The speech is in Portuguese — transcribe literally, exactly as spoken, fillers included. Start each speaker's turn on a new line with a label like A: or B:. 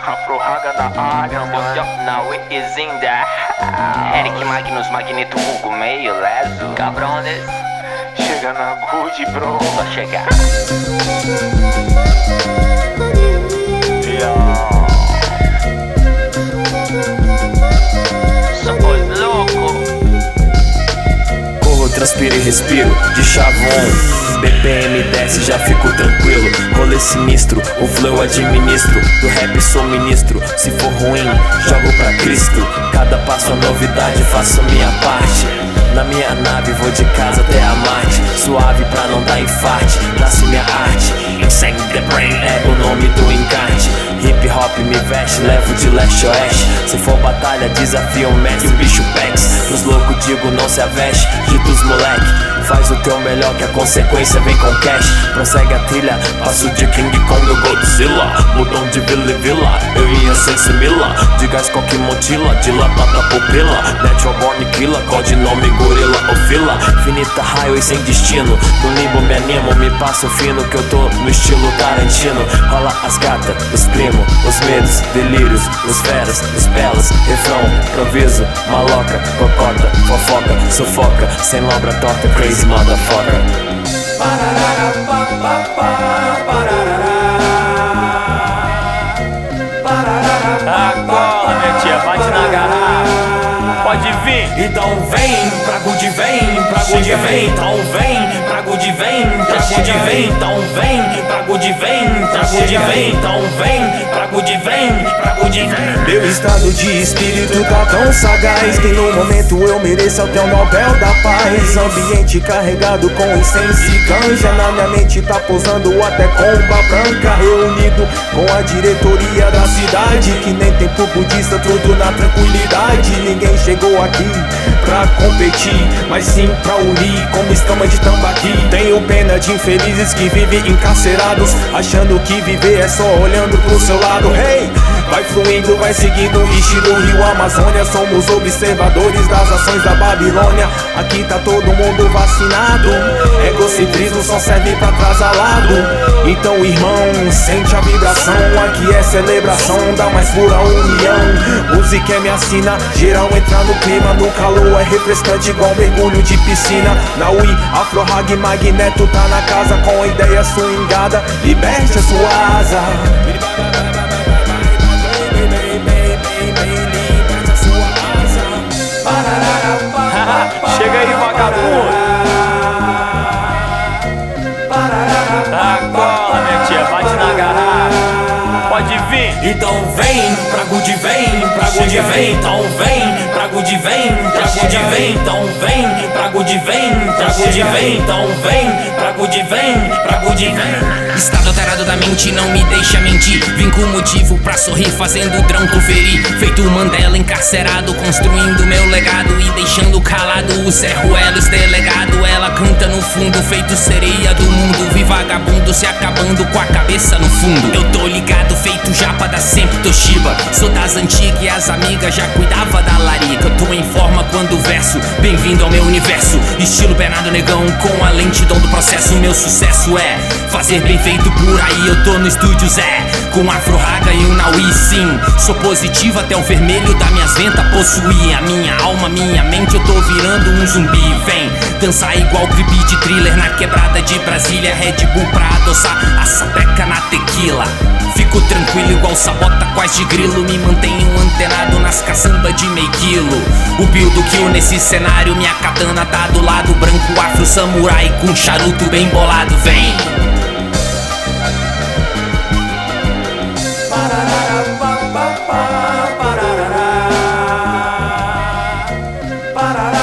A: Afro Raga na área, mano.
B: Yo, now it is in the house. Eric Magnus, Magneto, Hugo, meio leso. Cabrones.
A: Chega na good, bro.
B: Só chegar. Somos louco.
C: Corro, transpiro e respiro de chavão. B P M desce, já fico tranquilo. Rolê sinistro, o flow eu administro. Do rap sou ministro, se for ruim, jogo pra Cristo. Cada passo é novidade, faço minha parte. Na minha nave vou de casa até a Marte. Suave pra não dar infarte, traço minha arte. Insane the brain é o nome do encarte. Hip hop me veste, levo de leste a oeste. Se for batalha, desafio o mestre, o bicho pex. Nos loucos digo não se aveste, dito os moleque. Faz o teu melhor que a consequência vem com cash. Prossegue a trilha, passo de King Kong do Godzilla. Mudão de Vila e Vila, eu ia sem simila. De gás coque montila, dilatada pupila. Natural born killer, codinome gorila ou fila. Finita highway sem destino, no limbo me animo. Me passo fino que eu tô no estilo Tarantino. Rola as gatas, os primos, os medos, delírios, os feras, os belas. Refrão, improviso, maloca, cocota, fofoca, sufoca. Sem lombra torta, crazy motherfucker.
D: Pararara, pa, pa, pa, pararara. Pararara,
B: Agora, minha tia, bate na garrafa. Pode vir.
D: então vem, pra good vem, pra good vem, então vem, pra good vem, pra good vem, então vem, pra good vem, pra good vem, então vem, pra good vem, pra good vem. Meu estado de espírito tá tão sagaz que no momento eu mereço até o Nobel da Paz. Ambiente carregado com incenso e ganja, na minha mente tá posando até comba branca. Reunido com a diretoria da cidade, que nem templo budista, tudo na tranquilidade. Ninguém chegou aqui pra competir, mas sim pra unir como escama de tambaqui. Tenho pena de infelizes que vivem encarcerados, achando que viver é só olhando pro seu lado. Hey, vai fluindo, vai seguindo, estilo Rio Amazônia. Somos observadores das ações da Babilônia. Aqui tá todo mundo vacinado. Egocentrismo só serve pra atrasalado. Então irmão, sente a vibração. Aqui é celebração da mais pura união. Música é minha sina, geral entra no clima. No calor é refrescante igual mergulho de piscina. Na U I, Afro Rag Magneto tá na casa com a ideia swingada. Liberte a sua asa.
B: Chega aí, vagabundo. Agora, minha tia, bate na garrafa. Pode vir.
D: Então vem, pra good vem, pra good vem, então vem, pra good vem, pra good vem, então vem, pra good vem, pra good vem, então vem, pra good vem, pra good vem.
E: Estado alterado da mente não me deixa mentir. Vim com motivo pra sorrir, fazendo o drão conferir. Feito Mandela encarcerado, construindo meu legado e deixando calado o Zé Ruelo delegado. Ela canta no fundo, feito sereia do mundo. Vi vagabundo se acabando com a cabeça no fundo. Eu tô ligado, feito japa da sempre Toshiba. Sou das antigas e as amigas já cuidava da larica. Eu tô em forma quando verso, bem-vindo ao meu universo. Estilo Bernardo Negão com a lentidão do processo. Meu sucesso é fazer bem feito por aí. Eu tô no estúdio Zé, com Afro Raga e o Naui. Sim, sou positivo até o vermelho das minhas ventas possuir a minha alma, minha mente. Eu tô virando um zumbi. Vem dançar igual clipe de thriller na quebrada de Brasília. Red Bull pra adoçar a sapeca na tequila. Fico tranquilo igual sabota quase de grilo. Me mantenho antenado nas caçambas de meio quilo. O build kill nesse cenário, minha katana tá do lado. Branco afro samurai com charuto bem bolado. Vem.
D: Pararara, pa, pa, pa, pararara. Pararara.